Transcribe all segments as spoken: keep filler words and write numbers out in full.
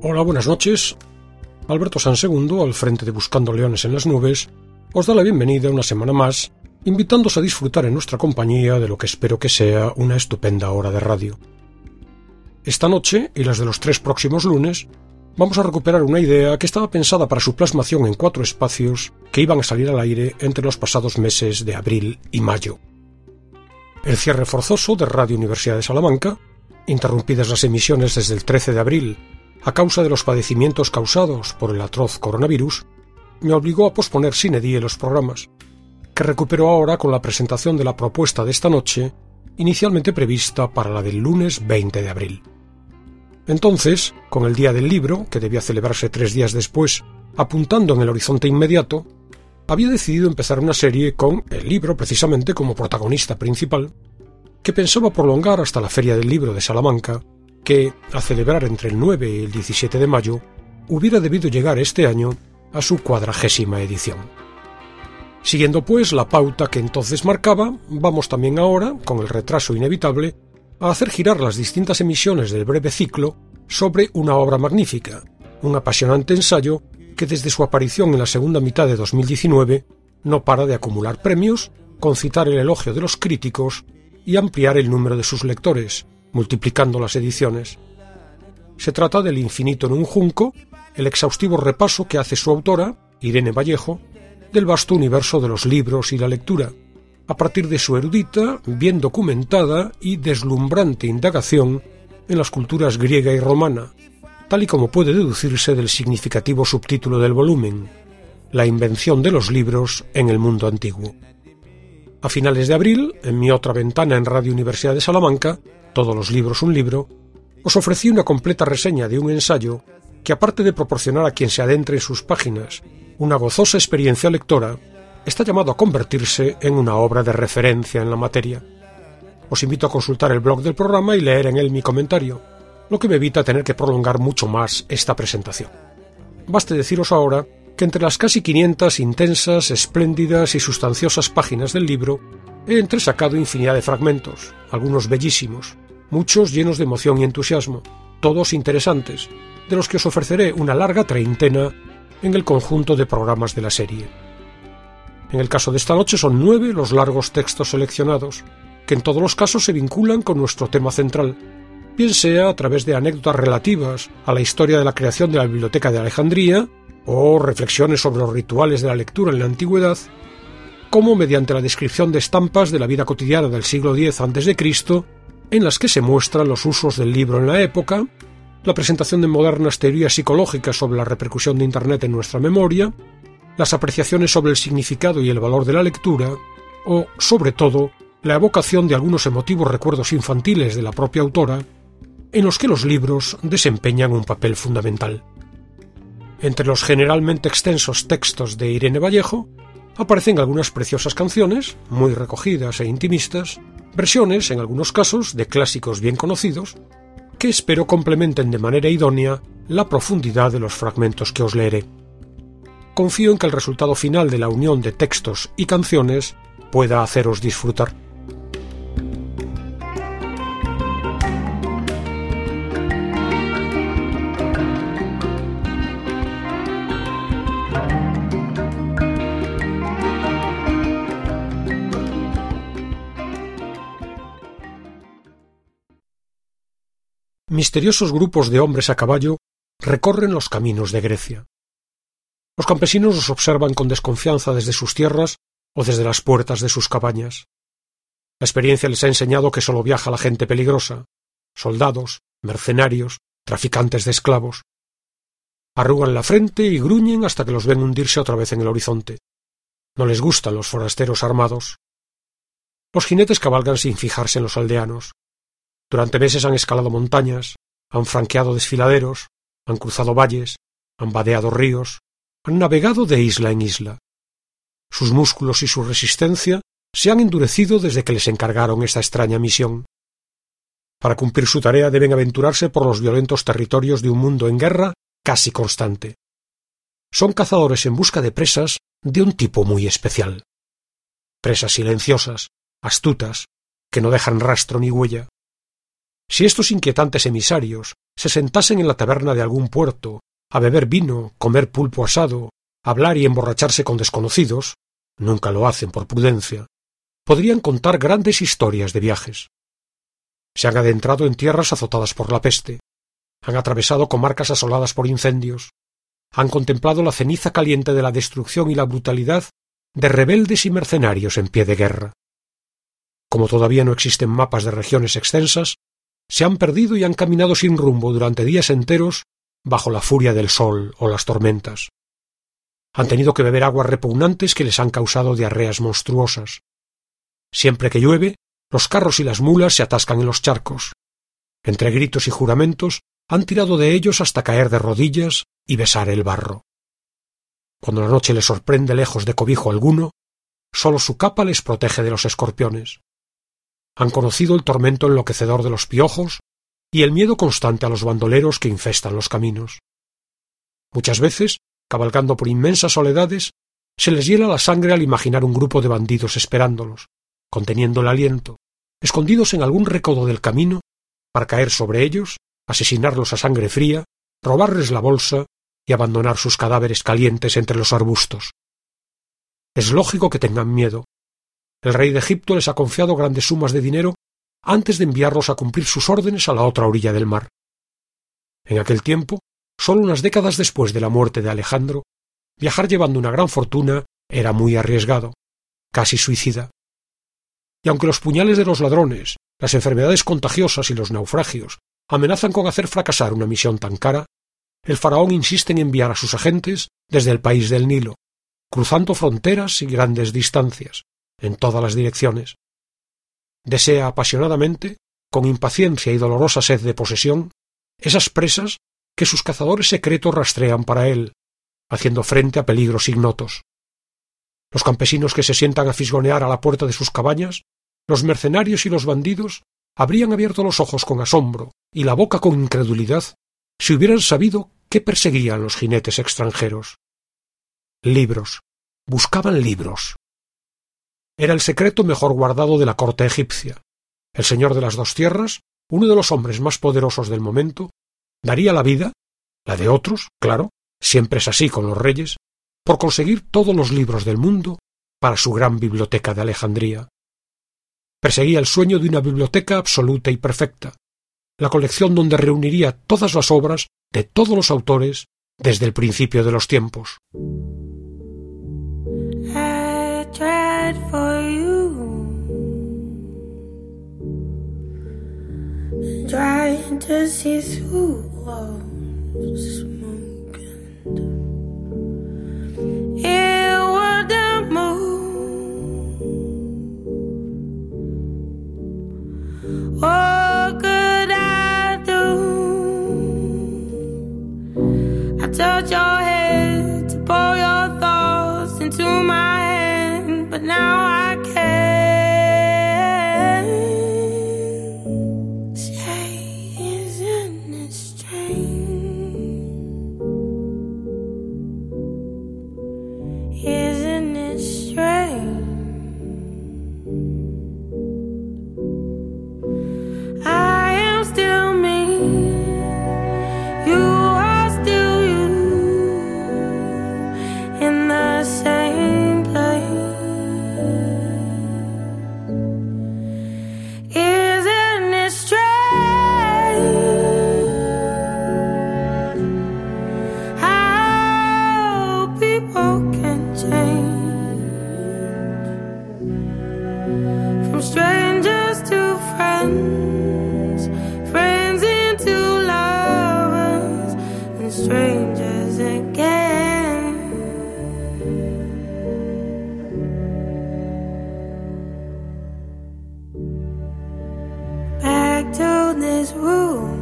Hola, buenas noches. Alberto Sansegundo, al frente de Buscando Leones en las Nubes, os da la bienvenida una semana más, invitándoos a disfrutar en nuestra compañía de lo que espero que sea una estupenda hora de radio. Esta noche, y las de los tres próximos lunes, vamos a recuperar una idea que estaba pensada para su plasmación en cuatro espacios que iban a salir al aire entre los pasados meses de abril y mayo. El cierre forzoso de Radio Universidad de Salamanca, interrumpidas las emisiones desde el trece de abril a causa de los padecimientos causados por el atroz coronavirus, me obligó a posponer sine die los programas, que recupero ahora con la presentación de la propuesta de esta noche, inicialmente prevista para la del lunes veinte de abril. Entonces, con el Día del Libro, que debía celebrarse tres días después, apuntando en el horizonte inmediato, había decidido empezar una serie con el libro precisamente como protagonista principal, que pensaba prolongar hasta la Feria del Libro de Salamanca, que, a celebrar entre el nueve y el diecisiete de mayo, hubiera debido llegar este año a su cuadragésima edición. Siguiendo pues la pauta que entonces marcaba, vamos también ahora, con el retraso inevitable, a hacer girar las distintas emisiones del breve ciclo sobre una obra magnífica, un apasionante ensayo que desde su aparición en la segunda mitad de dos mil diecinueve no para de acumular premios, concitar el elogio de los críticos y ampliar el número de sus lectores, multiplicando las ediciones. Se trata del Infinito en un junco, el exhaustivo repaso que hace su autora, Irene Vallejo, del vasto universo de los libros y la lectura, a partir de su erudita, bien documentada y deslumbrante indagación en las culturas griega y romana, tal y como puede deducirse del significativo subtítulo del volumen, La invención de los libros en el mundo antiguo. A finales de abril, en mi otra ventana en Radio Universidad de Salamanca, Todos los libros un libro, os ofrecí una completa reseña de un ensayo que, aparte de proporcionar a quien se adentre en sus páginas una gozosa experiencia lectora, está llamado a convertirse en una obra de referencia en la materia. Os invito a consultar el blog del programa y leer en él mi comentario, lo que me evita tener que prolongar mucho más esta presentación. Baste deciros ahora que entre las casi quinientas intensas, espléndidas y sustanciosas páginas del libro he entresacado infinidad de fragmentos, algunos bellísimos, muchos llenos de emoción y entusiasmo, todos interesantes, de los que os ofreceré una larga treintena en el conjunto de programas de la serie. En el caso de esta noche son nueve los largos textos seleccionados, que en todos los casos se vinculan con nuestro tema central, bien sea a través de anécdotas relativas a la historia de la creación de la Biblioteca de Alejandría, o reflexiones sobre los rituales de la lectura en la antigüedad, como mediante la descripción de estampas de la vida cotidiana del siglo diez antes de Cristo, en las que se muestran los usos del libro en la época, la presentación de modernas teorías psicológicas sobre la repercusión de Internet en nuestra memoria, las apreciaciones sobre el significado y el valor de la lectura, o, sobre todo, la evocación de algunos emotivos recuerdos infantiles de la propia autora, en los que los libros desempeñan un papel fundamental. Entre los generalmente extensos textos de Irene Vallejo, aparecen algunas preciosas canciones, muy recogidas e intimistas, versiones, en algunos casos, de clásicos bien conocidos, que espero complementen de manera idónea la profundidad de los fragmentos que os leeré. Confío en que el resultado final de la unión de textos y canciones pueda haceros disfrutar. Misteriosos grupos de hombres a caballo recorren los caminos de Grecia. Los campesinos los observan con desconfianza desde sus tierras o desde las puertas de sus cabañas. La experiencia les ha enseñado que solo viaja la gente peligrosa, soldados, mercenarios, traficantes de esclavos. Arrugan la frente y gruñen hasta que los ven hundirse otra vez en el horizonte. No les gustan los forasteros armados. Los jinetes cabalgan sin fijarse en los aldeanos. Durante meses han escalado montañas, han franqueado desfiladeros, han cruzado valles, han vadeado ríos, han navegado de isla en isla. Sus músculos y su resistencia se han endurecido desde que les encargaron esta extraña misión. Para cumplir su tarea deben aventurarse por los violentos territorios de un mundo en guerra casi constante. Son cazadores en busca de presas de un tipo muy especial. Presas silenciosas, astutas, que no dejan rastro ni huella. Si estos inquietantes emisarios se sentasen en la taberna de algún puerto, a beber vino, comer pulpo asado, hablar y emborracharse con desconocidos, nunca lo hacen por prudencia, podrían contar grandes historias de viajes. Se han adentrado en tierras azotadas por la peste, han atravesado comarcas asoladas por incendios, han contemplado la ceniza caliente de la destrucción y la brutalidad de rebeldes y mercenarios en pie de guerra. Como todavía no existen mapas de regiones extensas, se han perdido y han caminado sin rumbo durante días enteros bajo la furia del sol o las tormentas. Han tenido que beber aguas repugnantes que les han causado diarreas monstruosas. Siempre que llueve, los carros y las mulas se atascan en los charcos. Entre gritos y juramentos, han tirado de ellos hasta caer de rodillas y besar el barro. Cuando la noche les sorprende lejos de cobijo alguno, sólo su capa les protege de los escorpiones. Han conocido el tormento enloquecedor de los piojos y el miedo constante a los bandoleros que infestan los caminos. Muchas veces, cabalgando por inmensas soledades, se les hiela la sangre al imaginar un grupo de bandidos esperándolos, conteniendo el aliento, escondidos en algún recodo del camino, para caer sobre ellos, asesinarlos a sangre fría, robarles la bolsa y abandonar sus cadáveres calientes entre los arbustos. Es lógico que tengan miedo. El rey de Egipto les ha confiado grandes sumas de dinero antes de enviarlos a cumplir sus órdenes a la otra orilla del mar. En aquel tiempo, solo unas décadas después de la muerte de Alejandro, viajar llevando una gran fortuna era muy arriesgado, casi suicida. Y aunque los puñales de los ladrones, las enfermedades contagiosas y los naufragios amenazan con hacer fracasar una misión tan cara, el faraón insiste en enviar a sus agentes desde el país del Nilo, cruzando fronteras y grandes distancias, en todas las direcciones. Desea apasionadamente, con impaciencia y dolorosa sed de posesión, esas presas que sus cazadores secretos rastrean para él, haciendo frente a peligros ignotos. Los campesinos que se sientan a fisgonear a la puerta de sus cabañas, los mercenarios y los bandidos habrían abierto los ojos con asombro y la boca con incredulidad si hubieran sabido qué perseguían los jinetes extranjeros. Libros. Buscaban libros. Era el secreto mejor guardado de la corte egipcia. El señor de las dos tierras, uno de los hombres más poderosos del momento, daría la vida, la de otros, claro, siempre es así con los reyes, por conseguir todos los libros del mundo para su gran biblioteca de Alejandría. Perseguía el sueño de una biblioteca absoluta y perfecta, la colección donde reuniría todas las obras de todos los autores desde el principio de los tiempos. I tried for you, trying to see through walls smoking. It wouldn't move. What could I do? I touched your head to pour your thoughts into my hand, but now I can't. Say, isn't it strange? Isn't it strange? I am still me. You are still you. In the same place. Isn't it strange how people can change from strangers to friends, friends into lovers, and strangers again. Back to this room,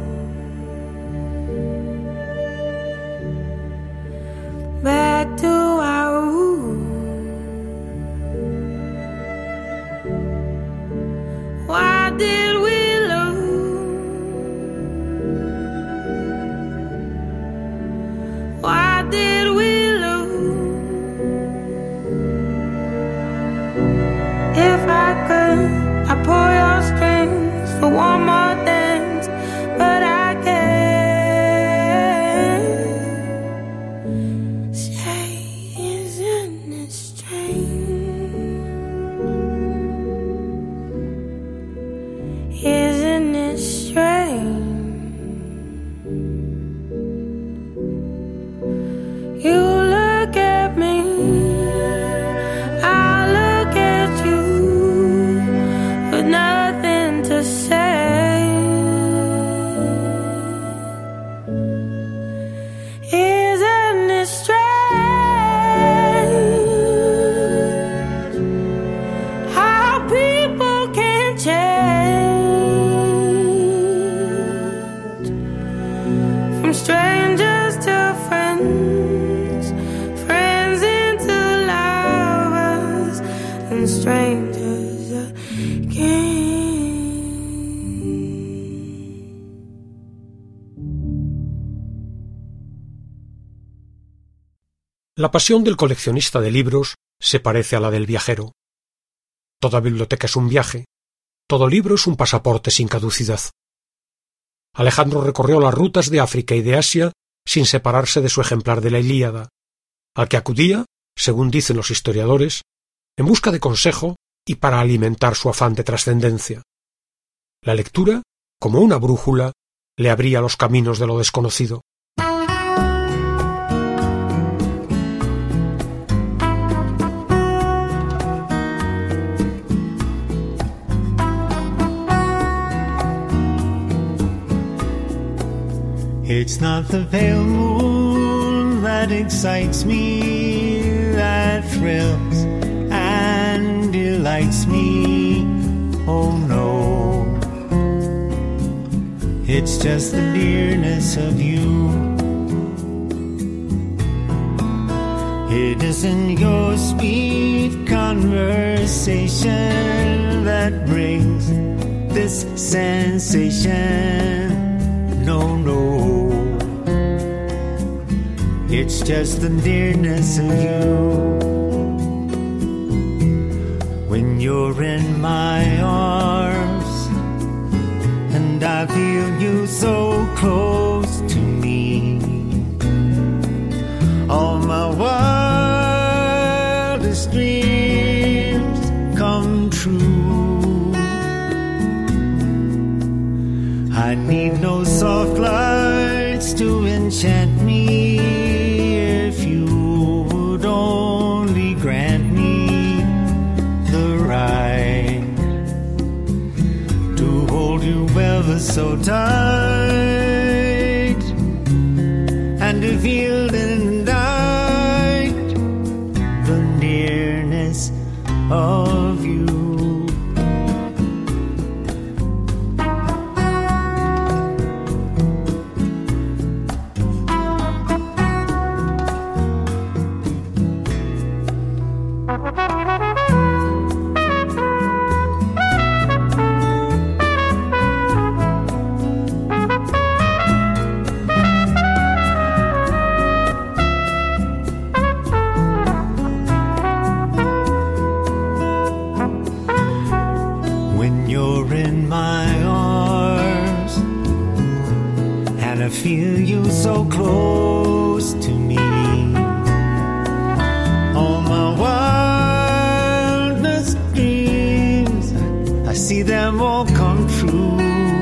back to our room. Why did we lose? Why did we lose? If I could, I'd pull your strings for one more dance, this train. You look at me, I look at you, with nothing to say. Isn't it strange how people can change from strangers to friends, friends into lovers, and strangers again. La pasión del coleccionista de libros se parece a la del viajero. Toda biblioteca es un viaje, todo libro es un pasaporte sin caducidad. Alejandro recorrió las rutas de África y de Asia sin separarse de su ejemplar de la Ilíada, al que acudía, según dicen los historiadores, en busca de consejo y para alimentar su afán de trascendencia. La lectura, como una brújula, le abría los caminos de lo desconocido. It's not the pale moon that excites me, that thrills and delights me, oh no. It's just the nearness of you. It isn't your sweet conversation that brings this sensation, no, no. It's just the nearness of you. When you're in my arms and I feel you so close to me, all my wildest dreams come true. I need no soft lights to enchant me, if you would only grant me the right to hold you ever so tight, and to feel in the night the nearness of you. Feel you so close to me, all my wildest dreams, I see them all come true.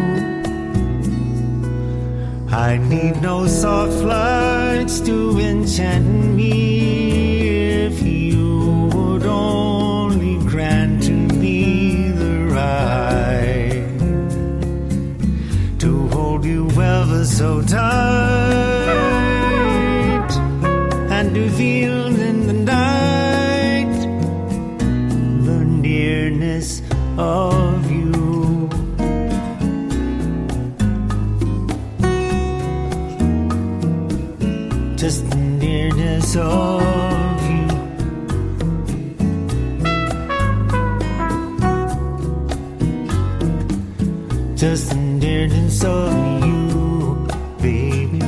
I need no soft lights to enchant me, if you would only grant to me the right to hold you ever so tight, and to feel in the night the nearness of you. Just the nearness of you. Just the nearness of you, baby.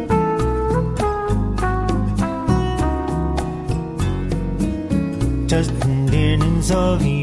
Just the nearness of you.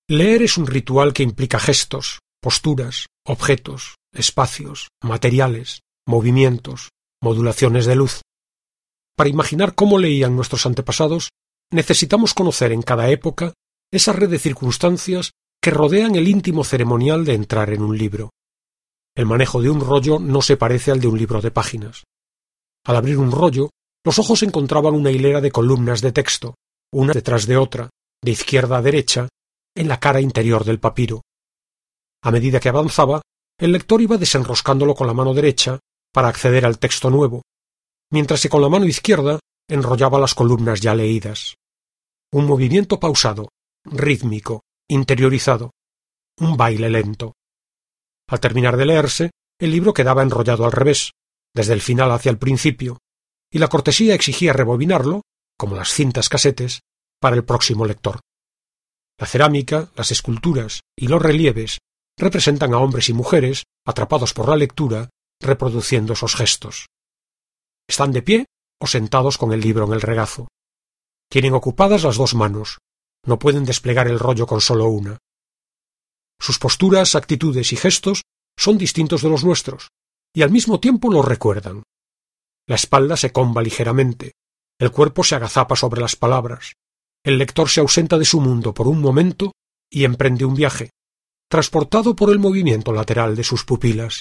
Leer es un ritual que implica gestos, posturas, objetos, espacios, materiales, movimientos, modulaciones de luz. Para imaginar cómo leían nuestros antepasados, necesitamos conocer en cada época esa red de circunstancias que rodean el íntimo ceremonial de entrar en un libro. El manejo de un rollo no se parece al de un libro de páginas. Al abrir un rollo, los ojos encontraban una hilera de columnas de texto, una detrás de otra, de izquierda a derecha, en la cara interior del papiro. A medida que avanzaba, el lector iba desenroscándolo con la mano derecha para acceder al texto nuevo, mientras que con la mano izquierda enrollaba las columnas ya leídas. Un movimiento pausado, rítmico, interiorizado, un baile lento. Al terminar de leerse, el libro quedaba enrollado al revés, desde el final hacia el principio, y la cortesía exigía rebobinarlo, como las cintas casetes, para el próximo lector. La cerámica, las esculturas y los relieves representan a hombres y mujeres, atrapados por la lectura, reproduciendo esos gestos. Están de pie o sentados con el libro en el regazo. Tienen ocupadas las dos manos, no pueden desplegar el rollo con solo una. Sus posturas, actitudes y gestos son distintos de los nuestros, y al mismo tiempo los recuerdan. La espalda se comba ligeramente, el cuerpo se agazapa sobre las palabras, el lector se ausenta de su mundo por un momento y emprende un viaje, transportado por el movimiento lateral de sus pupilas.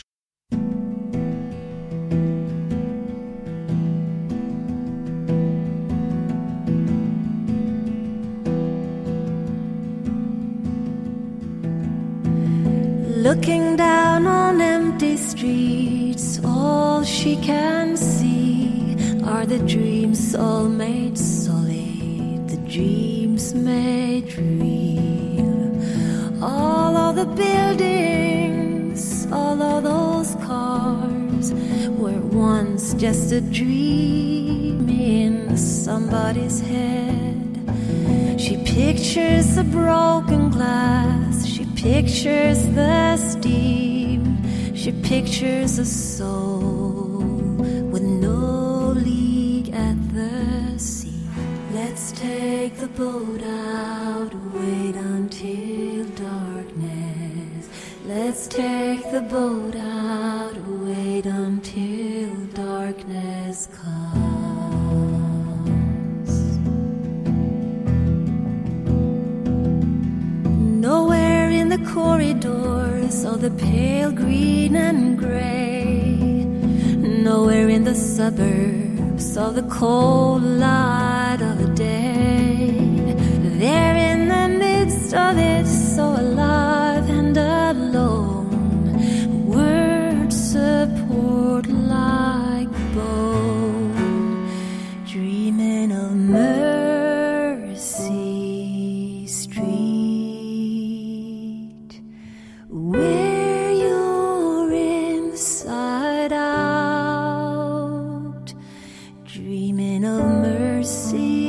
Looking down on empty streets, all she can see are the dreams all made solid, the dreams made real. All of the buildings, all of those cars were once just a dream in somebody's head. She pictures the broken glass, she pictures the steam, she pictures a soul with no leak at the sea. Let's take the boat out, wait until darkness. Let's take the boat out, wait until darkness comes. Nowhere in the corridors all the pale green and gray. Nowhere in the suburbs all the cold light of the day. There in the midst of it, so alive and alone, words support like bone, dreaming of Mercy Street, where you're inside out, dreaming of mercy.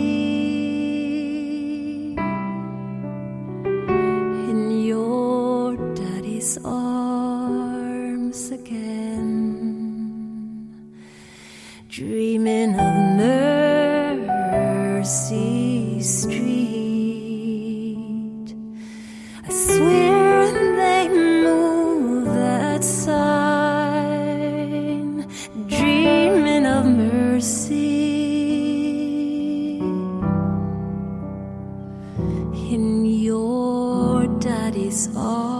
Arms again, dreaming of Mercy Street. I swear they move that sign, dreaming of mercy in your daddy's arms.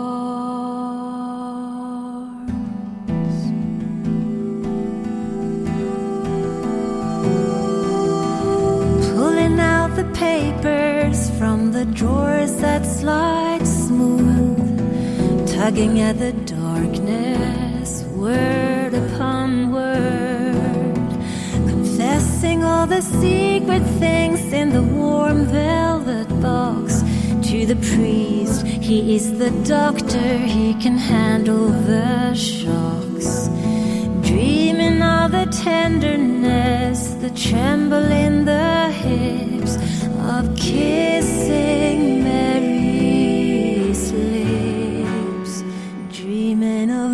Papers from the drawers that slide smooth, tugging at the darkness, word upon word, confessing all the secret things in the warm velvet box. To the priest, he is the doctor, he can handle the shocks. Dreaming of the tenderness, the tremble in the hips, of kissing Mary's lips, dreaming of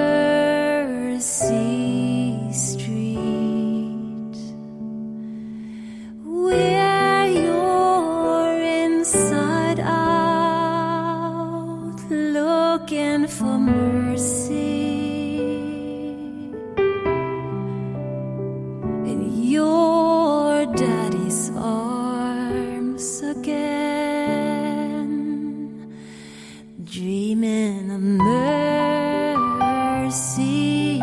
Mercy Street, where you're inside out. Daddy's arms again, dreaming of Mercy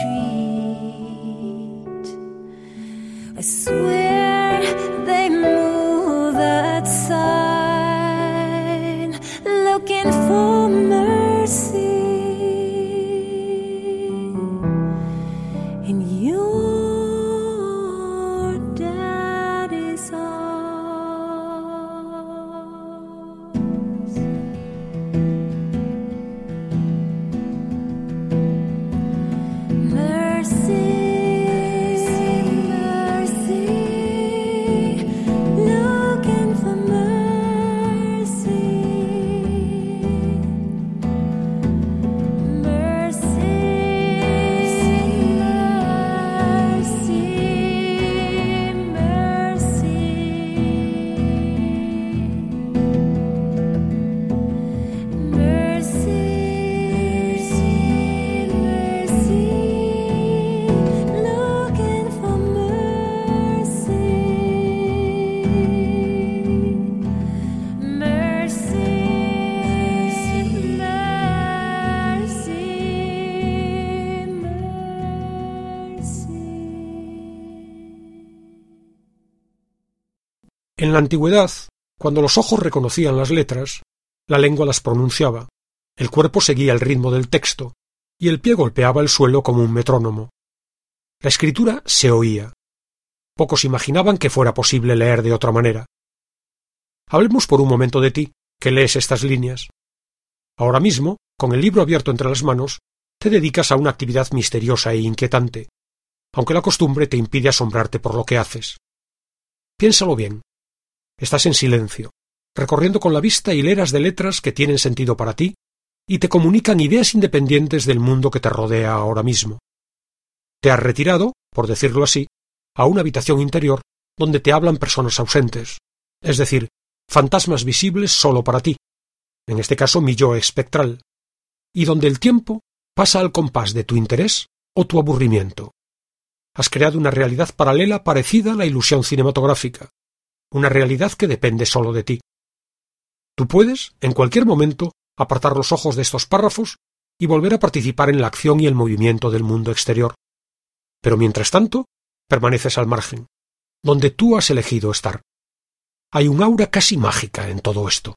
Street. I swear they move that sign, looking for mercy. In your daddy's arms. Mercy, mercy, looking for mercy. Mercy, En la antigüedad, cuando los ojos reconocían las letras, la lengua las pronunciaba, el cuerpo seguía el ritmo del texto, y el pie golpeaba el suelo como un metrónomo. La escritura se oía. Pocos imaginaban que fuera posible leer de otra manera. Hablemos por un momento de ti, que lees estas líneas. Ahora mismo, con el libro abierto entre las manos, te dedicas a una actividad misteriosa e inquietante, aunque la costumbre te impide asombrarte por lo que haces. Piénsalo bien. Estás en silencio, recorriendo con la vista hileras de letras que tienen sentido para ti y te comunican ideas independientes del mundo que te rodea ahora mismo. Te has retirado, por decirlo así, a una habitación interior donde te hablan personas ausentes, es decir, fantasmas visibles solo para ti, en este caso mi yo espectral, y donde el tiempo pasa al compás de tu interés o tu aburrimiento. Has creado una realidad paralela parecida a la ilusión cinematográfica, una realidad que depende solo de ti. Tú puedes, en cualquier momento, apartar los ojos de estos párrafos y volver a participar en la acción y el movimiento del mundo exterior. Pero mientras tanto, permaneces al margen, donde tú has elegido estar. Hay un aura casi mágica en todo esto.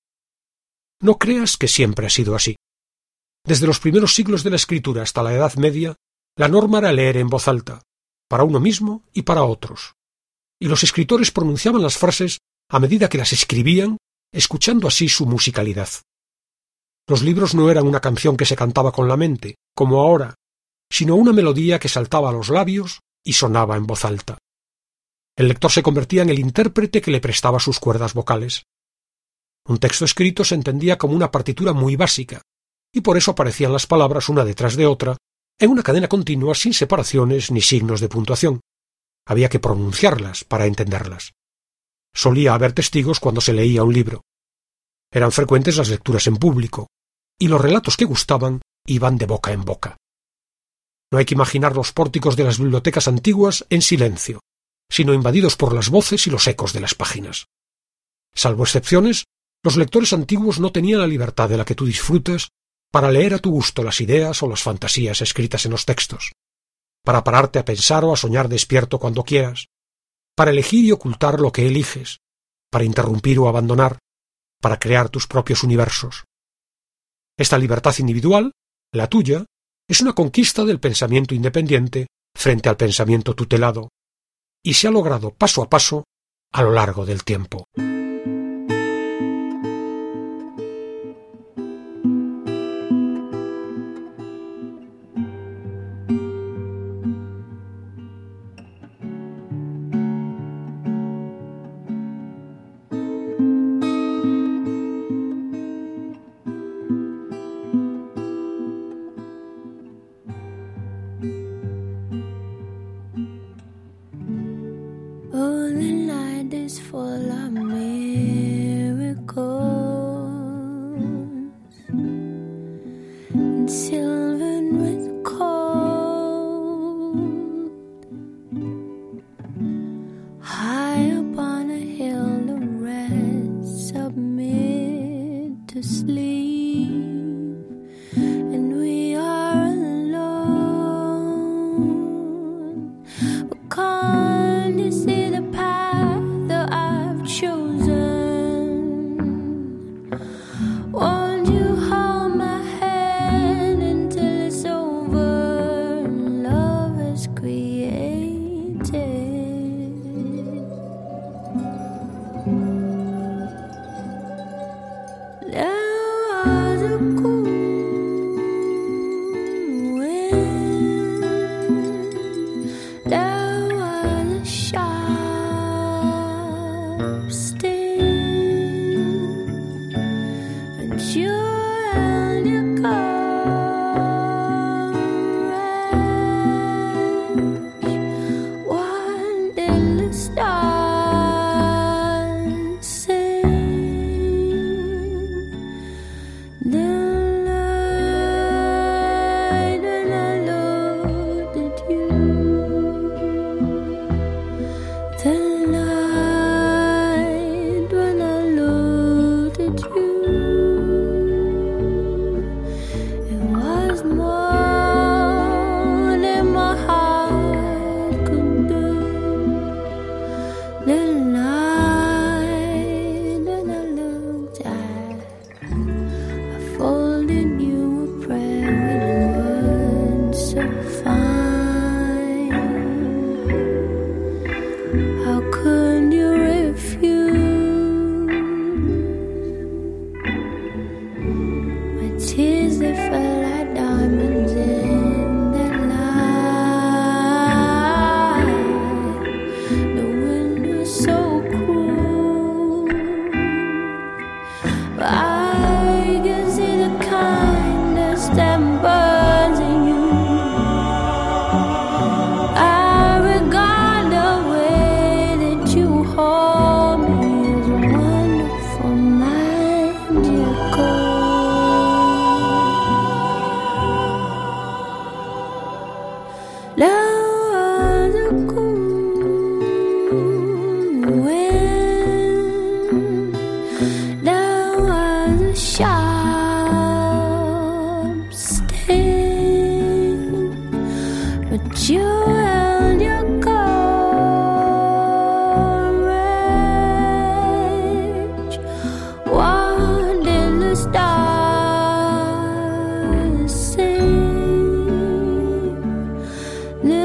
No creas que siempre ha sido así. Desde los primeros siglos de la escritura hasta la Edad Media, la norma era leer en voz alta, para uno mismo y para otros. Y los escritores pronunciaban las frases a medida que las escribían, escuchando así su musicalidad. Los libros no eran una canción que se cantaba con la mente, como ahora, sino una melodía que saltaba a los labios y sonaba en voz alta. El lector se convertía en el intérprete que le prestaba sus cuerdas vocales. Un texto escrito se entendía como una partitura muy básica, y por eso aparecían las palabras una detrás de otra, en una cadena continua sin separaciones ni signos de puntuación. Había que pronunciarlas para entenderlas. Solía haber testigos cuando se leía un libro. Eran frecuentes las lecturas en público, y los relatos que gustaban iban de boca en boca. No hay que imaginar los pórticos de las bibliotecas antiguas en silencio, sino invadidos por las voces y los ecos de las páginas. Salvo excepciones, los lectores antiguos no tenían la libertad de la que tú disfrutas para leer a tu gusto las ideas o las fantasías escritas en los textos, para pararte a pensar o a soñar despierto cuando quieras, para elegir y ocultar lo que eliges, para interrumpir o abandonar, para crear tus propios universos. Esta libertad individual, la tuya, es una conquista del pensamiento independiente frente al pensamiento tutelado, y se ha logrado paso a paso a lo largo del tiempo. How There was a sharp sting, and you and your courage, one little star sing. The night when I looked at you, the night when I looked at you, it was more than my heart could do. The night when I looked at, I folded you a prayer with words so fine. How could you refuse? My tears, they fell like diamonds in that light. The wind was so cruel, but I can see the kindness that burns in you. I regard the way that you hold me as wonderful, magical. There was a cool wind, there was a sharp sting, but you held your courage. What did the stars sing? The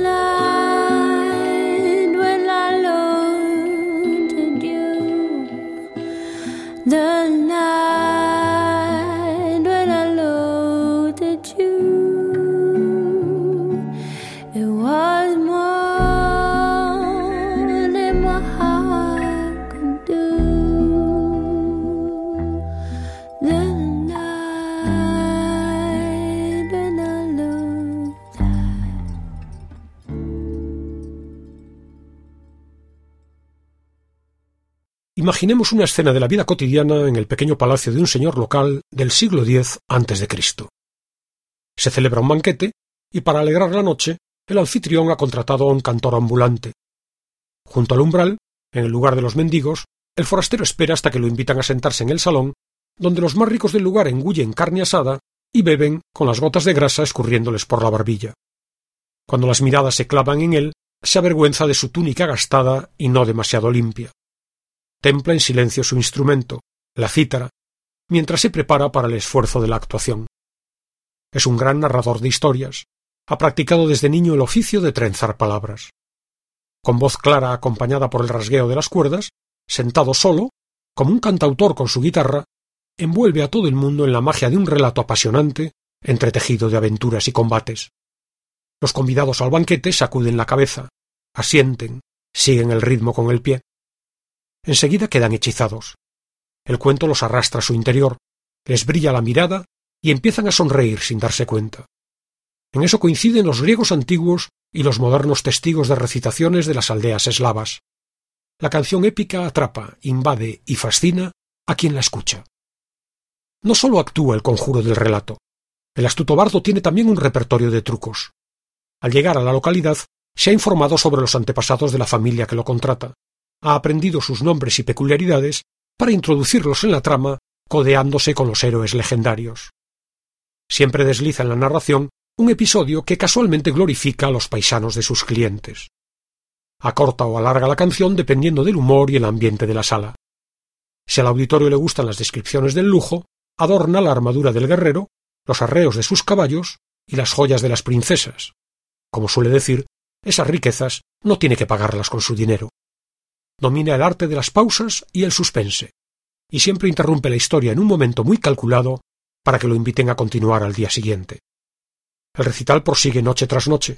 night when I looked at you, the night when I looked at you, it was more than my heart could do. The night when I looked at. Imaginemos una escena de la vida cotidiana en el pequeño palacio de un señor local del siglo diez antes de Cristo. Se celebra un banquete y para alegrar la noche, el anfitrión ha contratado a un cantor ambulante. Junto al umbral, en el lugar de los mendigos, el forastero espera hasta que lo invitan a sentarse en el salón, donde los más ricos del lugar engullen carne asada y beben con las gotas de grasa escurriéndoles por la barbilla. Cuando las miradas se clavan en él, se avergüenza de su túnica gastada y no demasiado limpia. Templa en silencio su instrumento, la cítara, mientras se prepara para el esfuerzo de la actuación. Es un gran narrador de historias. Ha practicado desde niño el oficio de trenzar palabras. Con voz clara acompañada por el rasgueo de las cuerdas, sentado solo, como un cantautor con su guitarra, envuelve a todo el mundo en la magia de un relato apasionante, entretejido de aventuras y combates. Los convidados al banquete sacuden la cabeza, asienten, siguen el ritmo con el pie. Enseguida quedan hechizados. El cuento los arrastra a su interior, les brilla la mirada y empiezan a sonreír sin darse cuenta. En eso coinciden los griegos antiguos y los modernos testigos de recitaciones de las aldeas eslavas. La canción épica atrapa, invade y fascina a quien la escucha. No sólo actúa el conjuro del relato. El astuto bardo tiene también un repertorio de trucos. Al llegar a la localidad, se ha informado sobre los antepasados de la familia que lo contrata. Ha aprendido sus nombres y peculiaridades para introducirlos en la trama, codeándose con los héroes legendarios. Siempre desliza en la narración un episodio que casualmente glorifica a los paisanos de sus clientes. Acorta o alarga la canción dependiendo del humor y el ambiente de la sala. Si al auditorio le gustan las descripciones del lujo, adorna la armadura del guerrero, los arreos de sus caballos y las joyas de las princesas. Como suele decir, esas riquezas no tiene que pagarlas con su dinero. Domina el arte de las pausas y el suspense, y siempre interrumpe la historia en un momento muy calculado para que lo inviten a continuar al día siguiente. El recital prosigue noche tras noche.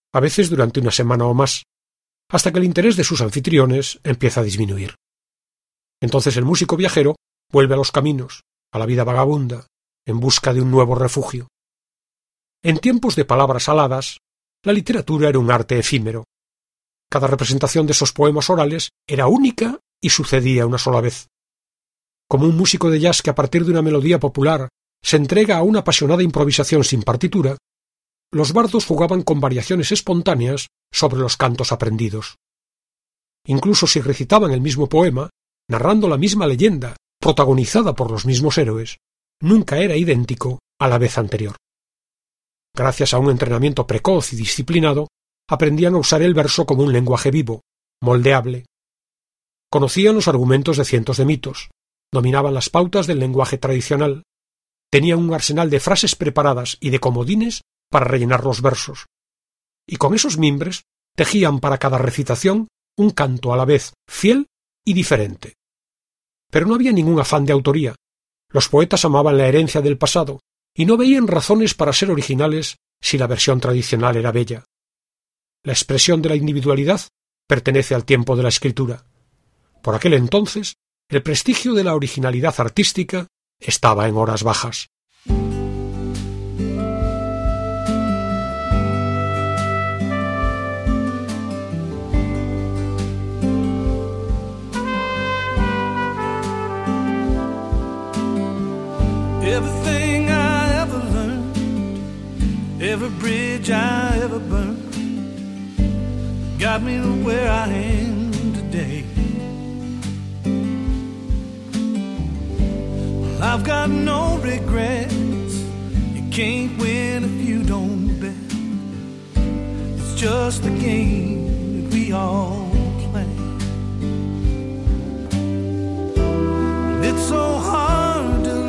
a veces durante una semana o más, hasta que el interés de sus anfitriones empieza a disminuir. Entonces el músico viajero vuelve a los caminos, a la vida vagabunda, en busca de un nuevo refugio. En tiempos de palabras aladas, la literatura era un arte efímero. Cada representación de esos poemas orales era única y sucedía una sola vez. Como un músico de jazz que a partir de una melodía popular se entrega a una apasionada improvisación sin partitura, los bardos jugaban con variaciones espontáneas sobre los cantos aprendidos. Incluso si recitaban el mismo poema, narrando la misma leyenda, protagonizada por los mismos héroes, nunca era idéntico a la vez anterior. Gracias a un entrenamiento precoz y disciplinado, aprendían a usar el verso como un lenguaje vivo, moldeable. Conocían los argumentos de cientos de mitos, dominaban las pautas del lenguaje tradicional, tenían un arsenal de frases preparadas y de comodines para rellenar los versos, y con esos mimbres tejían para cada recitación un canto a la vez fiel y diferente. Pero no había ningún afán de autoría. Los poetas amaban la herencia del pasado y no veían razones para ser originales si la versión tradicional era bella. La expresión de la individualidad pertenece al tiempo de la escritura. Por aquel entonces, el prestigio de la originalidad artística estaba en horas bajas. Everything I ever learned, every bridge I ever burned, got me to where I am today. Well, I've got no regrets. You can't win if you don't bet. It's just a game that we all play. And it's so hard to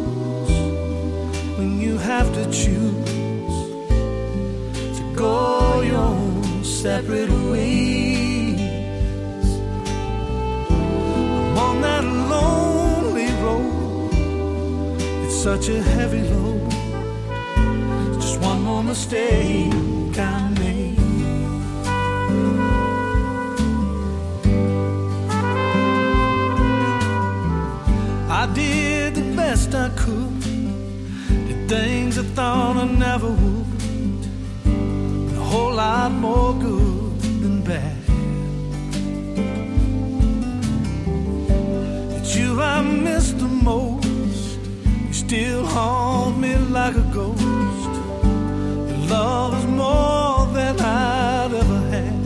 have to choose to go your own separate ways. I'm on that lonely road, it's such a heavy load. It's just one more mistake I made. I did the best I could, things I thought I never would, a whole lot more good than bad. It's you I miss the most, you still haunt me like a ghost. Your love is more than I'd ever had.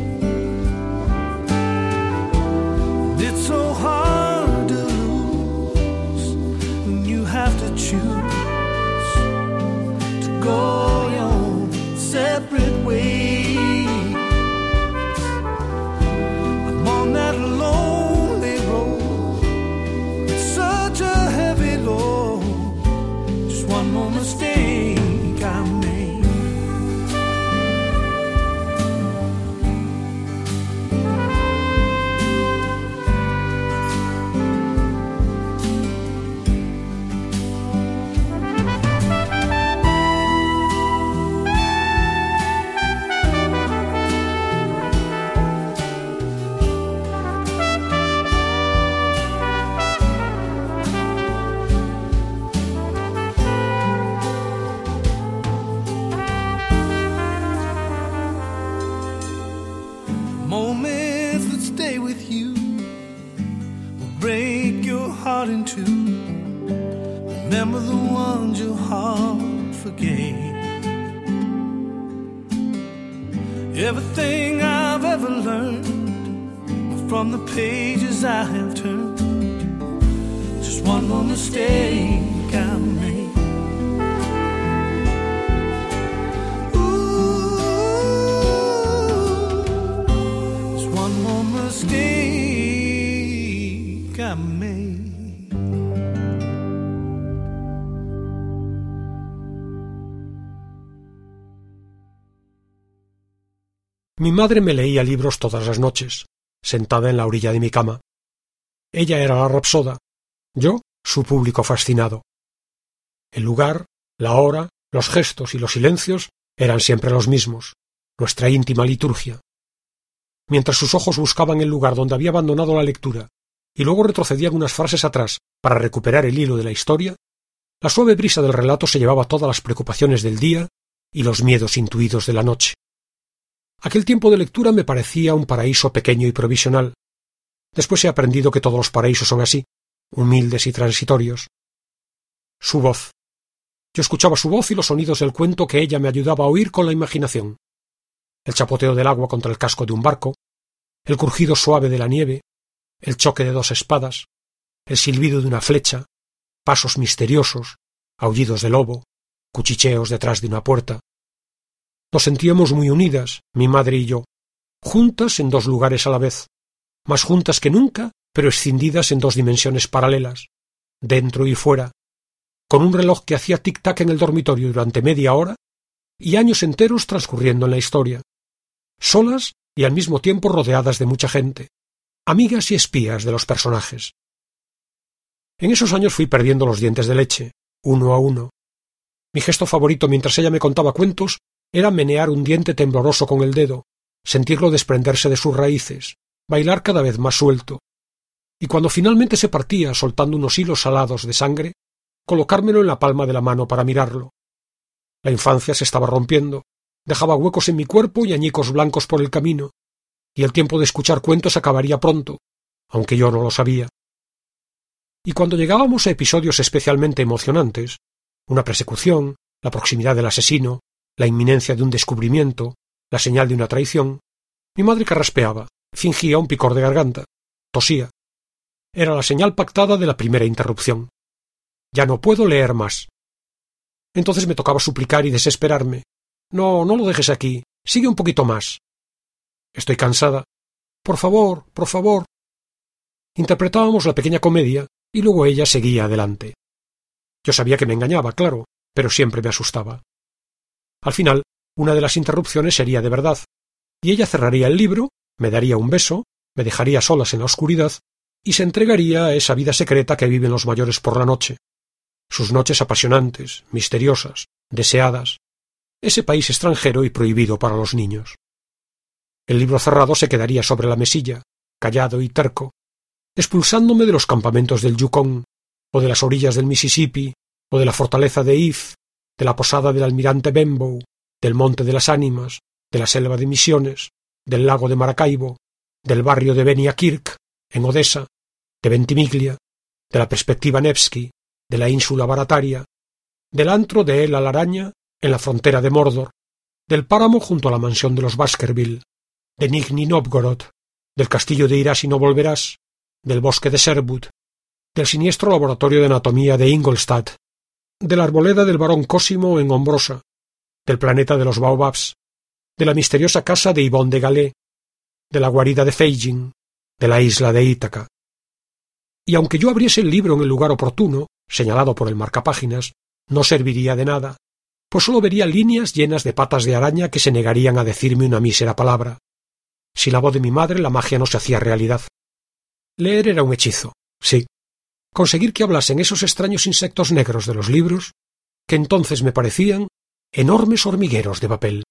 And it's so hard to lose when you have to choose go your own separate ways. I'm on that lonely road, it's such a heavy load. Just one more mistake I made. Moments that stay with you will break your heart in two. Remember the ones your heart forgave. Everything I've ever learned from the pages I have turned, just one more mistake I made. Mi madre me leía libros todas las noches, sentada en la orilla de mi cama. Ella era la rapsoda, yo su público fascinado. El lugar, la hora, los gestos y los silencios eran siempre los mismos, nuestra íntima liturgia. Mientras sus ojos buscaban el lugar donde había abandonado la lectura y luego retrocedían unas frases atrás para recuperar el hilo de la historia, la suave brisa del relato se llevaba todas las preocupaciones del día y los miedos intuidos de la noche. Aquel tiempo de lectura me parecía un paraíso pequeño y provisional. Después he aprendido que todos los paraísos son así, humildes y transitorios. Su voz. Yo escuchaba su voz y los sonidos del cuento que ella me ayudaba a oír con la imaginación. El chapoteo del agua contra el casco de un barco, el crujido suave de la nieve, el choque de dos espadas, el silbido de una flecha, pasos misteriosos, aullidos de lobo, cuchicheos detrás de una puerta. Nos sentíamos muy unidas, mi madre y yo, juntas en dos lugares a la vez, más juntas que nunca, pero escindidas en dos dimensiones paralelas, dentro y fuera, con un reloj que hacía tic-tac en el dormitorio durante media hora y años enteros transcurriendo en la historia, solas y al mismo tiempo rodeadas de mucha gente, amigas y espías de los personajes. En esos años fui perdiendo los dientes de leche, uno a uno. Mi gesto favorito mientras ella me contaba cuentos era menear un diente tembloroso con el dedo, sentirlo desprenderse de sus raíces, bailar cada vez más suelto, y cuando finalmente se partía soltando unos hilos salados de sangre, colocármelo en la palma de la mano para mirarlo. La infancia se estaba rompiendo, dejaba huecos en mi cuerpo y añicos blancos por el camino, y el tiempo de escuchar cuentos acabaría pronto, aunque yo no lo sabía. Y cuando llegábamos a episodios especialmente emocionantes, una persecución, la proximidad del asesino, la inminencia de un descubrimiento, la señal de una traición, mi madre carraspeaba, fingía un picor de garganta, tosía. Era la señal pactada de la primera interrupción. Ya no puedo leer más. Entonces me tocaba suplicar y desesperarme. No, no lo dejes aquí. Sigue un poquito más. Estoy cansada. Por favor, por favor. Interpretábamos la pequeña comedia y luego ella seguía adelante. Yo sabía que me engañaba, claro, pero siempre me asustaba. Al final, una de las interrupciones sería de verdad, y ella cerraría el libro, me daría un beso, me dejaría solas en la oscuridad y se entregaría a esa vida secreta que viven los mayores por la noche. Sus noches apasionantes, misteriosas, deseadas, ese país extranjero y prohibido para los niños. El libro cerrado se quedaría sobre la mesilla, callado y terco, expulsándome de los campamentos del Yukon, o de las orillas del Mississippi, o de la fortaleza de If, de la posada del almirante Benbow, del Monte de las Ánimas, de la selva de Misiones, del lago de Maracaibo, del barrio de Benia Kirk, en Odessa, de Ventimiglia, de la perspectiva Nevsky, de la ínsula Barataria, del antro de El Alaraña, en la frontera de Mordor, del páramo junto a la mansión de los Baskerville, de Nizhny Novgorod, del castillo de Irás y no volverás, del bosque de Sherwood, del siniestro laboratorio de anatomía de Ingolstadt, de la arboleda del barón Cosimo en Hombrosa, del planeta de los Baobabs, de la misteriosa casa de Yvonne de Galé, de la guarida de Feijing, de la isla de Ítaca. Y aunque yo abriese el libro en el lugar oportuno, señalado por el marcapáginas, no serviría de nada, pues sólo vería líneas llenas de patas de araña que se negarían a decirme una mísera palabra. Sin la voz de mi madre la magia no se hacía realidad. Leer era un hechizo, sí. Conseguir que hablasen esos extraños insectos negros de los libros, que entonces me parecían enormes hormigueros de papel.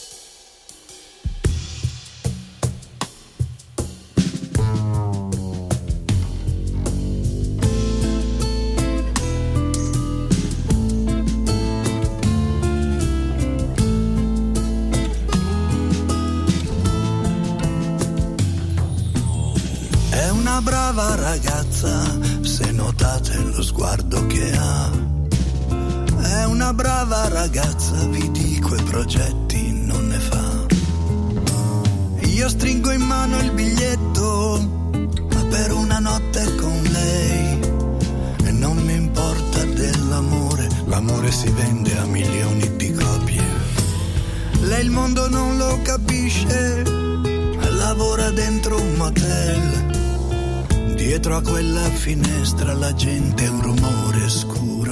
Una brava ragazza, se notate lo sguardo che ha. È una brava ragazza, vi dico, e progetti non ne fa. Io stringo in mano il biglietto per una notte con lei e non mi importa dell'amore, l'amore si vende a milioni di copie. Lei il mondo non lo capisce, lavora dentro un motel. Dietro a quella finestra la gente è un rumore scuro.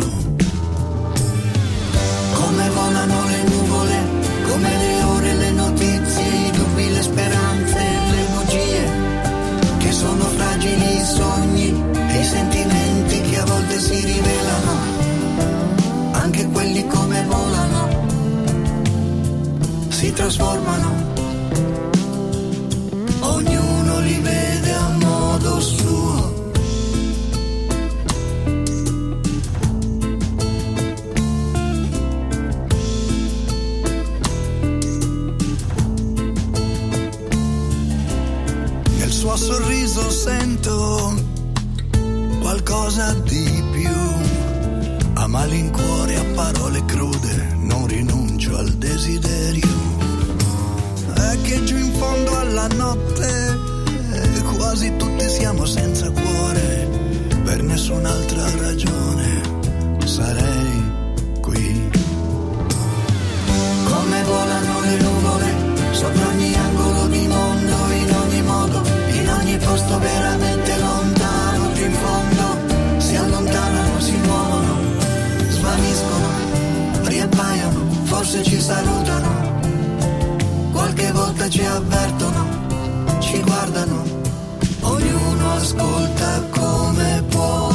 Come volano le nuvole, come le ore, le notizie, i dubbi, le speranze, le bugie, che sono fragili i sogni e i sentimenti che a volte si rivelano, anche quelli come volano, si trasformano suo sorriso sento qualcosa di più. A malincuore, a parole crude, non rinuncio al desiderio. È che giù in fondo alla notte quasi tutti siamo senza cuore, per nessun'altra ragione sarei qui. Come volano le nuvole sopra ogni angolo di mondo, in ogni modo, in ogni posto veramente lontano, più in fondo si allontanano, si muovono, svaniscono, riappaiono, forse ci salutano, qualche volta ci avvertono, ci guardano, ognuno ascolta come può.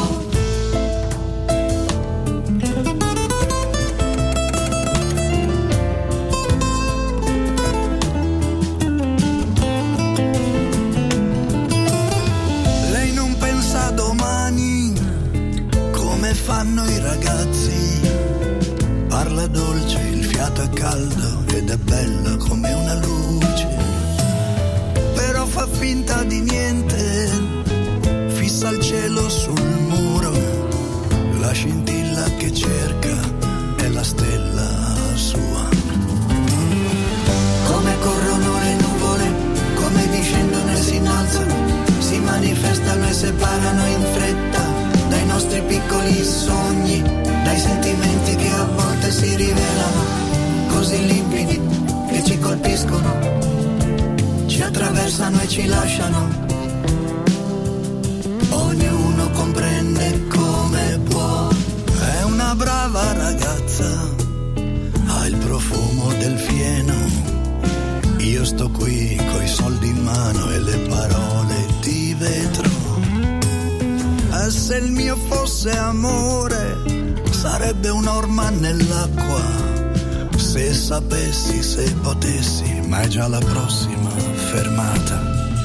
Lei non pensa domani come fanno i ragazzi, parla dolce, il fiato è caldo ed è bella come una luce, però fa finta di niente, fissa il cielo sul muro, la scintilla che cerca è la stella sua. Come corrono le nuvole, come discendono e si innalzano, si manifestano e separano in fretta dai nostri piccoli sogni, dai sentimenti che a volte si rivelano così limpidi che ci colpiscono, ci attraversano e ci lasciano. Ognuno comprende come può. È una brava ragazza, ha il profumo del fieno. Io sto qui coi soldi in mano e le parole di vetro. E se il mio fosse amore, sarebbe un'orma nell'acqua. Se sapessi, se potessi, ma è già la prossima fermata.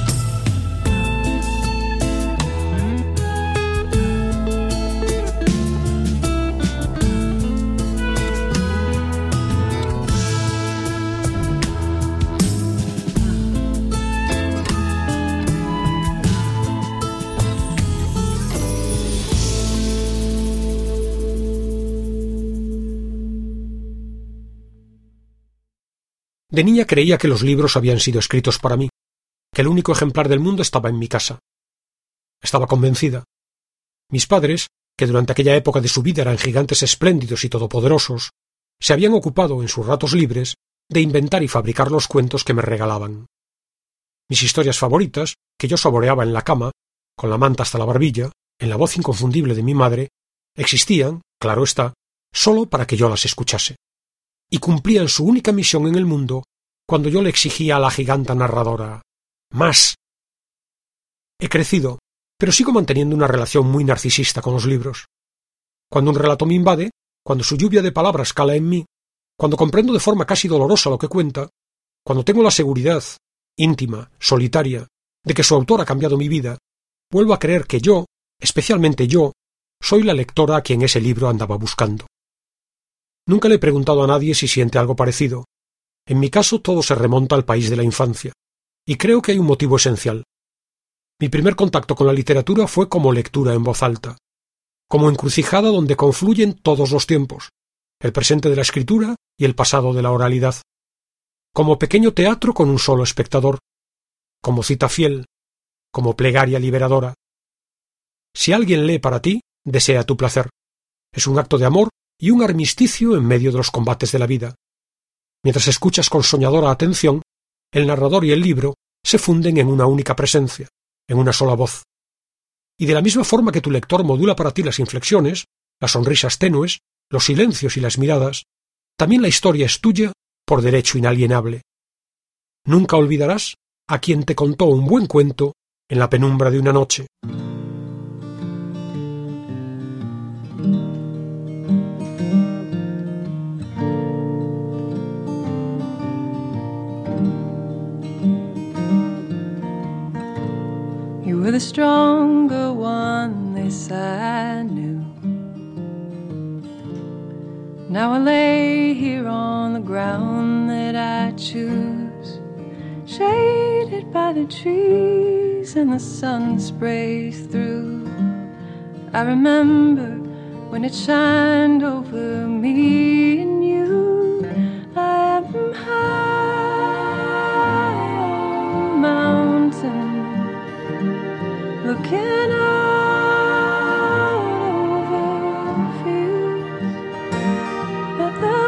De niña creía que los libros habían sido escritos para mí, que el único ejemplar del mundo estaba en mi casa. Estaba convencida. Mis padres, que durante aquella época de su vida eran gigantes espléndidos y todopoderosos, se habían ocupado en sus ratos libres de inventar y fabricar los cuentos que me regalaban. Mis historias favoritas, que yo saboreaba en la cama, con la manta hasta la barbilla, en la voz inconfundible de mi madre, existían, claro está, solo para que yo las escuchase. Y cumplían su única misión en el mundo cuando yo le exigía a la giganta narradora «¡Más!». He crecido, pero sigo manteniendo una relación muy narcisista con los libros. Cuando un relato me invade, cuando su lluvia de palabras cala en mí, cuando comprendo de forma casi dolorosa lo que cuenta, cuando tengo la seguridad, íntima, solitaria, de que su autor ha cambiado mi vida, vuelvo a creer que yo, especialmente yo, soy la lectora a quien ese libro andaba buscando. Nunca le he preguntado a nadie si siente algo parecido. En mi caso todo se remonta al país de la infancia, y creo que hay un motivo esencial. Mi primer contacto con la literatura fue como lectura en voz alta, como encrucijada donde confluyen todos los tiempos, el presente de la escritura y el pasado de la oralidad, como pequeño teatro con un solo espectador, como cita fiel, como plegaria liberadora. Si alguien lee para ti, desea tu placer. Es un acto de amor y un armisticio en medio de los combates de la vida. Mientras escuchas con soñadora atención, el narrador y el libro se funden en una única presencia, en una sola voz. Y de la misma forma que tu lector modula para ti las inflexiones, las sonrisas tenues, los silencios y las miradas, también la historia es tuya por derecho inalienable. Nunca olvidarás a quien te contó un buen cuento en la penumbra de una noche. You were the stronger one, this I knew. Now I lay here on the ground that I choose, shaded by the trees breeze and the sun sprays through. I remember when it shined over me and you. I am high on a mountain, looking out over fields at the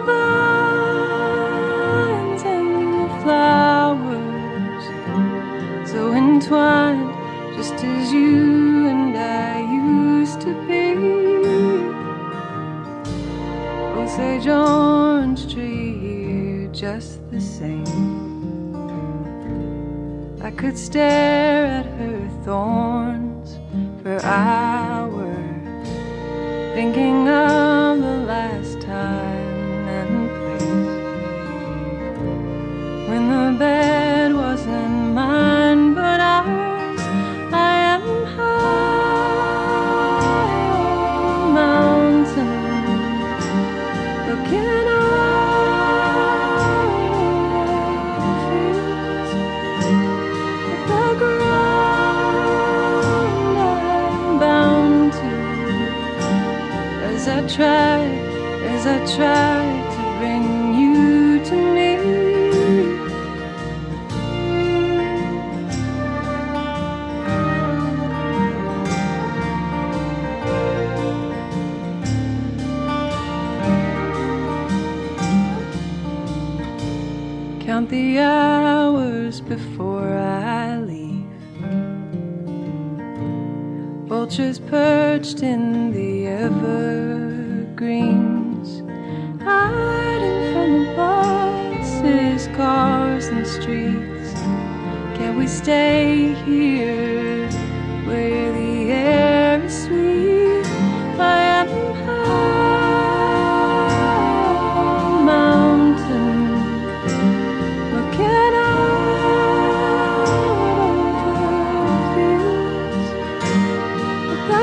vines and the flowers, so entwined, just as you and I used to be. Osage orange tree here, just the same. I could stare at her thorns for hours, thinking of the last time and place when the bed wasn't mine but ours. I am high on a mountain, looking out over fields at the ground I'm bound to. As I tried, as I tried to bring you to me. Count the hours before I leave. Vultures perched in the evergreens, hiding from the buses, cars and streets. Can we stay here where the air is sweet? I am high on a mountain, looking out over fields with the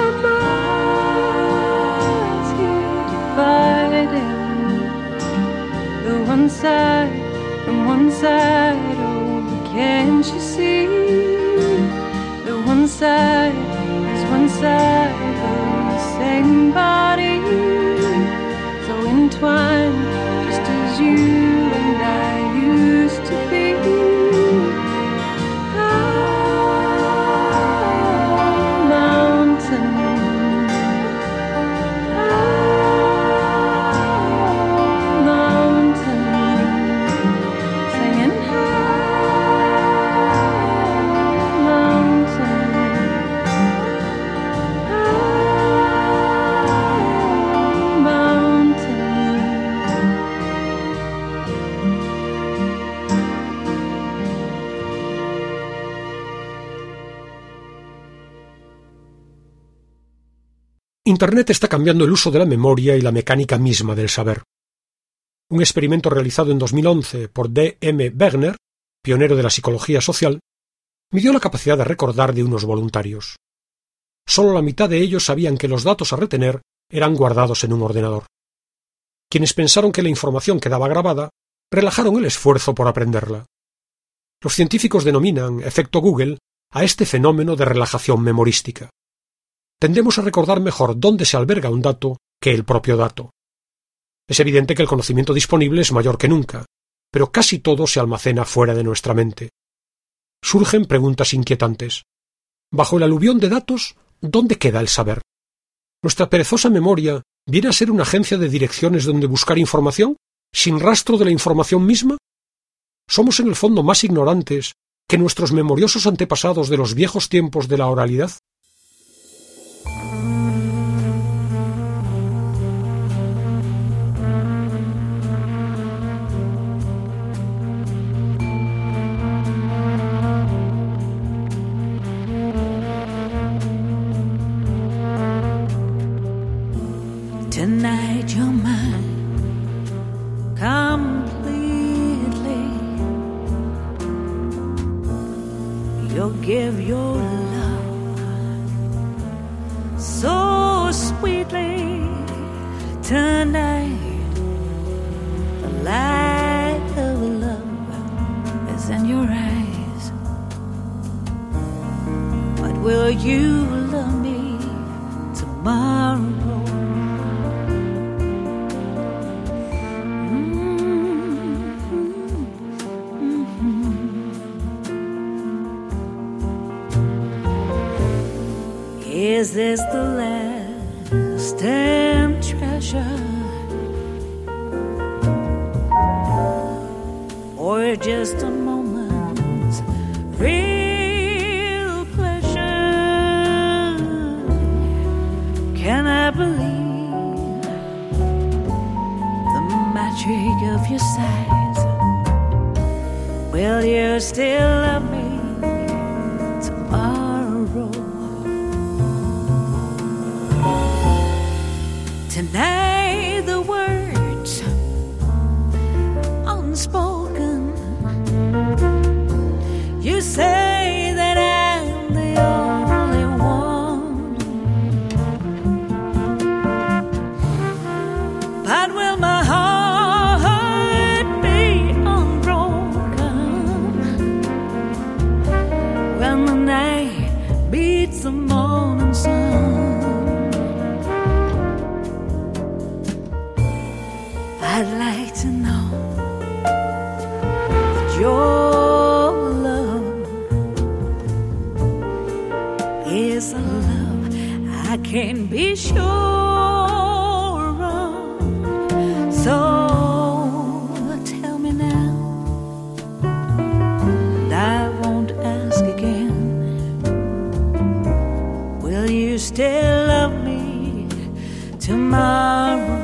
miles here dividing the one side from one side. Oh, can't you see? The one side is one side of the same body, so entwined, just as you and I used to be. High on a mountain, high on a mountain, singing high on a mountain, high on a mountain. Internet está cambiando el uso de la memoria y la mecánica misma del saber. Un experimento realizado en dos mil once por D. M. Wegner, pionero de la psicología social, midió la capacidad de recordar de unos voluntarios. Solo la mitad de ellos sabían que los datos a retener eran guardados en un ordenador. Quienes pensaron que la información quedaba grabada, relajaron el esfuerzo por aprenderla. Los científicos denominan efecto Google a este fenómeno de relajación memorística. Tendemos a recordar mejor dónde se alberga un dato que el propio dato. Es evidente que el conocimiento disponible es mayor que nunca, pero casi todo se almacena fuera de nuestra mente. Surgen preguntas inquietantes. Bajo el aluvión de datos, ¿dónde queda el saber? ¿Nuestra perezosa memoria viene a ser una agencia de direcciones donde buscar información, sin rastro de la información misma? ¿Somos en el fondo más ignorantes que nuestros memoriosos antepasados de los viejos tiempos de la oralidad? Tonight you're mine completely. You'll give your love so sweetly. Tonight the light of love is in your eyes. will you love me tomorrow? Is this the last and treasure, or just a moment's real pleasure? Can I believe the magic of your sighs? Will you still love me tomorrow? Tonight the words unspoken, you say that I'm the only one, but will my heart be unbroken when the night beats the morning sun? I'd like to know that your love is a love I can be sure of. So tell me now, and I won't ask again, will you still love me tomorrow?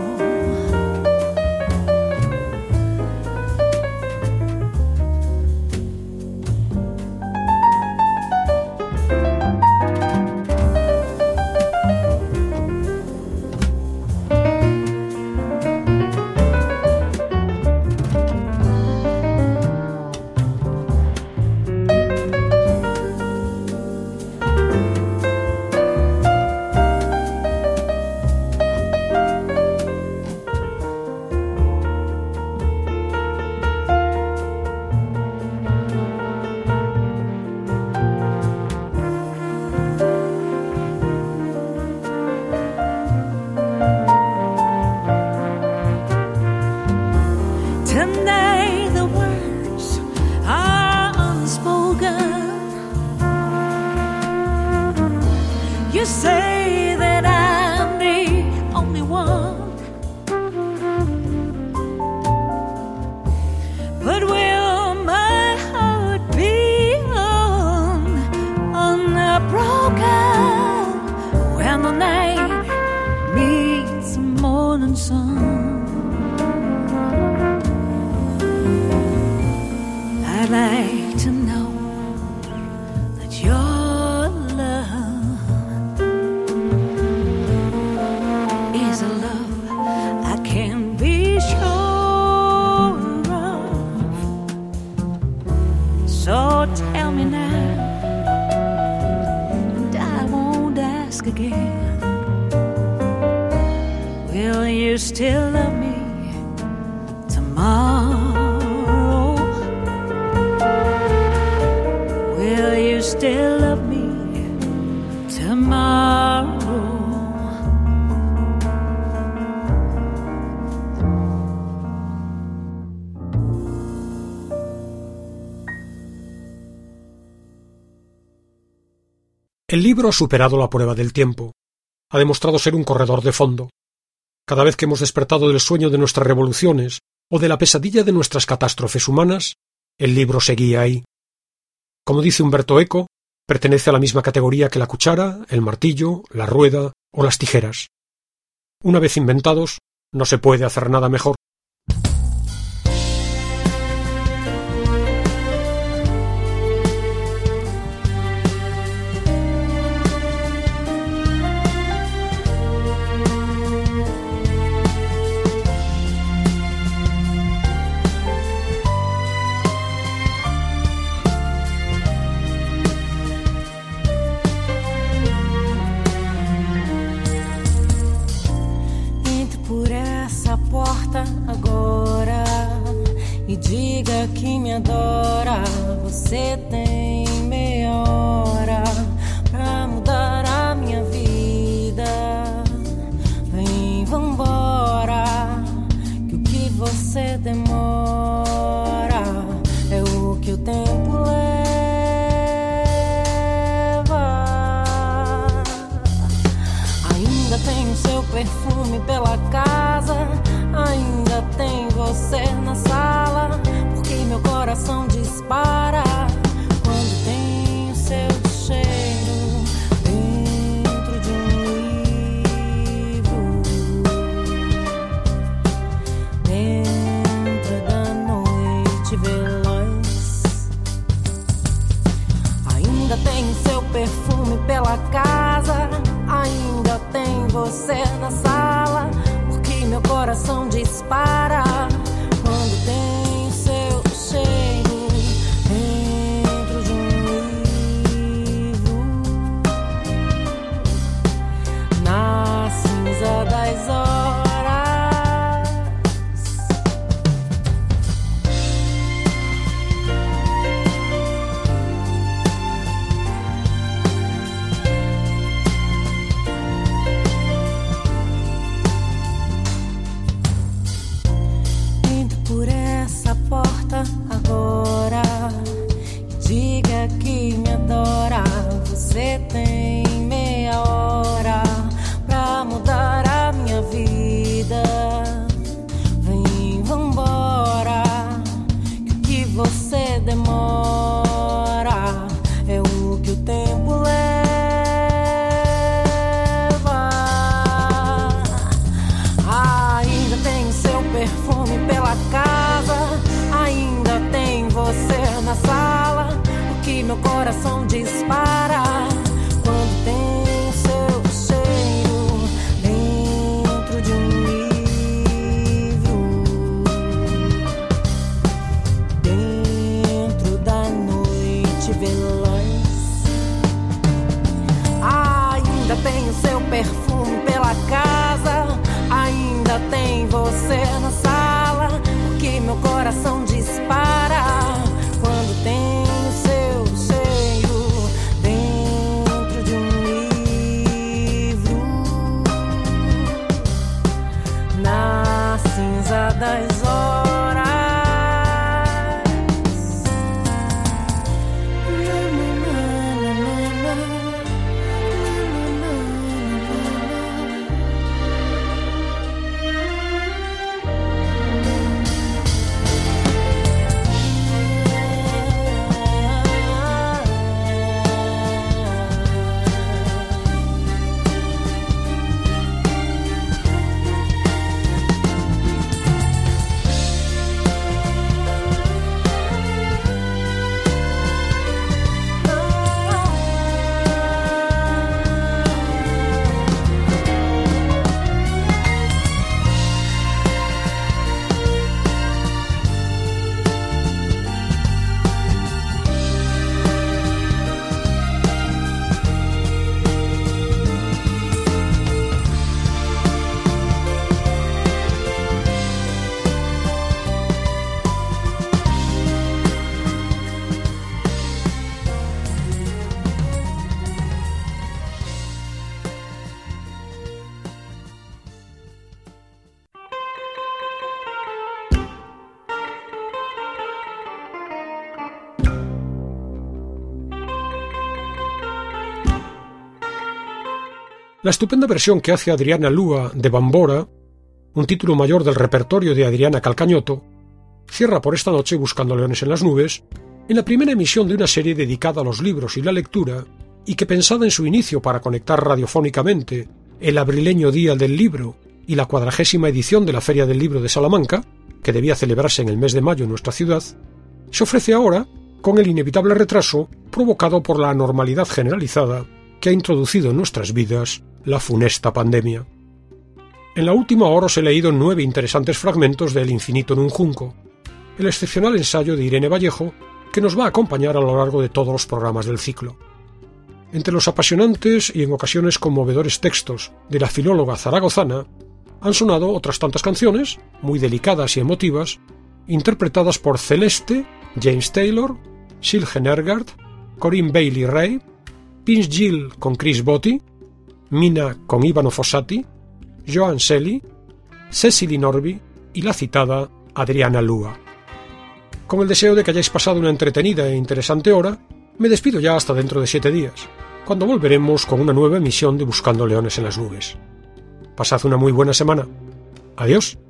You say that I'm the only one, but will my heart be un- unbroken when the night meets the morning sun? I'd like to know that you're tell me now, and I won't ask again, will you still love me tomorrow? Will you still love me tomorrow? El libro ha superado la prueba del tiempo. Ha demostrado ser un corredor de fondo. Cada vez que hemos despertado del sueño de nuestras revoluciones o de la pesadilla de nuestras catástrofes humanas, el libro seguía ahí. Como dice Umberto Eco, pertenece a la misma categoría que la cuchara, el martillo, la rueda o las tijeras. Una vez inventados, no se puede hacer nada mejor. Agora e diga que me adora. Você tem meia hora perfume pela casa, ainda tem você na sala, porque meu coração dispara quando tem o seu cheiro dentro de um livro, dentro da noite veloz. Ainda tem seu perfume pela casa, ainda tem você na sala, porque meu coração dispara quando tem o seu cheiro dentro de um livro, na cinza das horas. Agora, diga que me adora. Você tem meia hora pra mudar a minha vida. Vem, vambora, que o que você demora é o que o tempo leva. Ainda tem seu perfume pela casa, ainda tem você na sala, o que meu coração dispara quando tem o seu cheiro dentro de um livro, dentro da noite veloz. Ainda tem o seu perfume pela casa, ainda tem você na sala, que meu coração dispara quando tem o seu cheiro dentro de um livro, na cinza das horas. La estupenda versión que hace Adriana Lúa de Bambora, un título mayor del repertorio de Adriana Calcañoto, cierra por esta noche Buscando leones en las nubes, en la primera emisión de una serie dedicada a los libros y la lectura, y que, pensada en su inicio para conectar radiofónicamente el abrileño Día del Libro y la cuadragésima edición de la Feria del Libro de Salamanca, que debía celebrarse en el mes de mayo en nuestra ciudad, se ofrece ahora con el inevitable retraso provocado por la anormalidad generalizada que ha introducido en nuestras vidas la funesta pandemia. En la última hora os he leído nueve interesantes fragmentos de El infinito en un junco, el excepcional ensayo de Irene Vallejo que nos va a acompañar a lo largo de todos los programas del ciclo. Entre los apasionantes y en ocasiones conmovedores textos de la filóloga zaragozana han sonado otras tantas canciones, muy delicadas y emotivas, interpretadas por Celeste, James Taylor, Silge Nergard, Corinne Bailey Rae, Pinch Gill con Chris Botti, Mina con Ivano Fossati, Joan Selly, Cecily Norby y la citada Adriana Lúa. Con el deseo de que hayáis pasado una entretenida e interesante hora, me despido ya hasta dentro de siete días, cuando volveremos con una nueva emisión de Buscando leones en las nubes. Pasad una muy buena semana. Adiós.